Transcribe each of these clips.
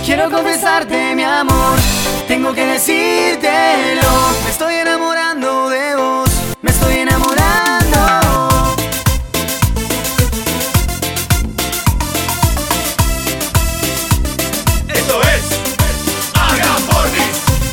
Quiero confesarte mi amor, tengo que decírtelo. Me estoy enamorando de vos, me estoy enamorando. Esto es Agapornis.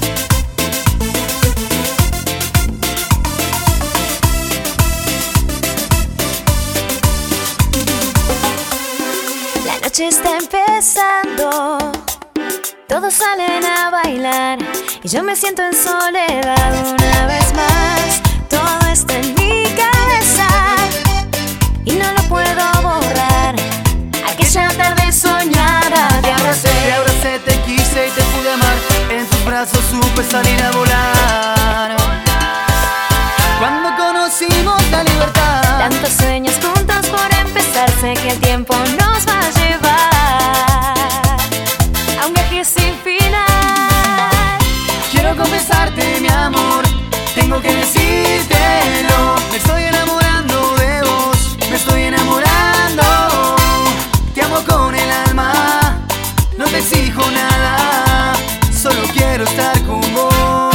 La noche está empezando, todos salen a bailar y yo me siento en soledad una vez más. Todo está en mi cabeza y no lo puedo borrar. Aquella tarde soñada te abracé, Te quise y te pude amar. En tus brazos supe salir a volar. Cuando conocimos la libertad, tantos sueños juntos por empezar, sé que el tiempo nos va a llevar a un viaje sin final. quiero confesarte mi amor, tengo que decírtelo. Me estoy enamorando de vos, me estoy enamorando. Te amo con el alma, no te exijo nada, solo quiero estar con vos.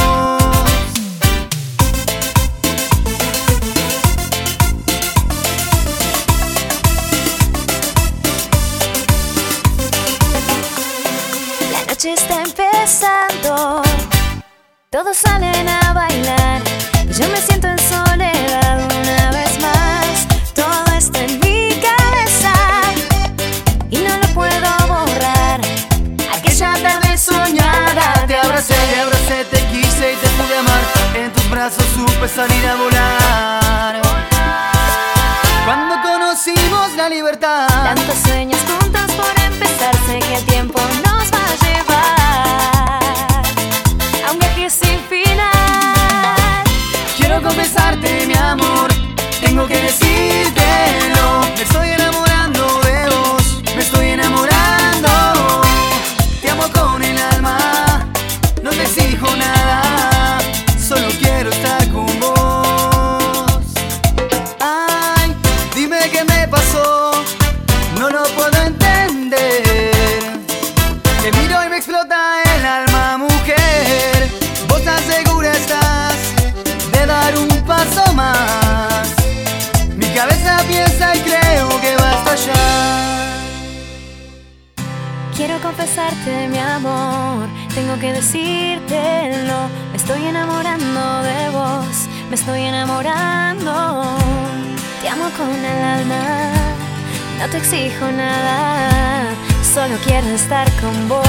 La noche está empezando, todos salen a bailar y yo me siento en soledad una vez más. Todo está en mi cabeza y no lo puedo borrar. Aquella tarde soñada Te abracé, te quise y te pude amar. En tus brazos supe salir a volar. Cuando conocimos la libertad, tantos sueños juntos por empezar, sé que el tiempo nos va a llevar a un viaje sin final. quiero confesarte mi amor, tengo que decírtelo. Me estoy enamorando de vos, me estoy enamorando. Te amo con el alma, no te exijo nada, solo quiero estar con vos. Ay, dime qué me pasó, no lo puedo entender. Te miro y me explota el alma, mujer. Vos tan segura estás de dar un paso más. Mi cabeza piensa y creo que va a estallar. Quiero confesarte mi amor, tengo que decírtelo. Me estoy enamorando de vos, me estoy enamorando. Te amo con el alma, no te exijo nada, solo quiero estar con vos.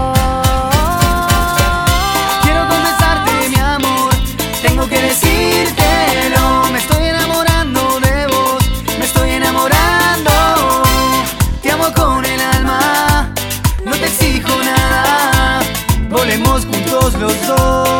Quiero confesarte mi amor, tengo que decírtelo. Me estoy enamorando de vos, me estoy enamorando. Te amo con el alma, no te exijo nada, volemos juntos los dos.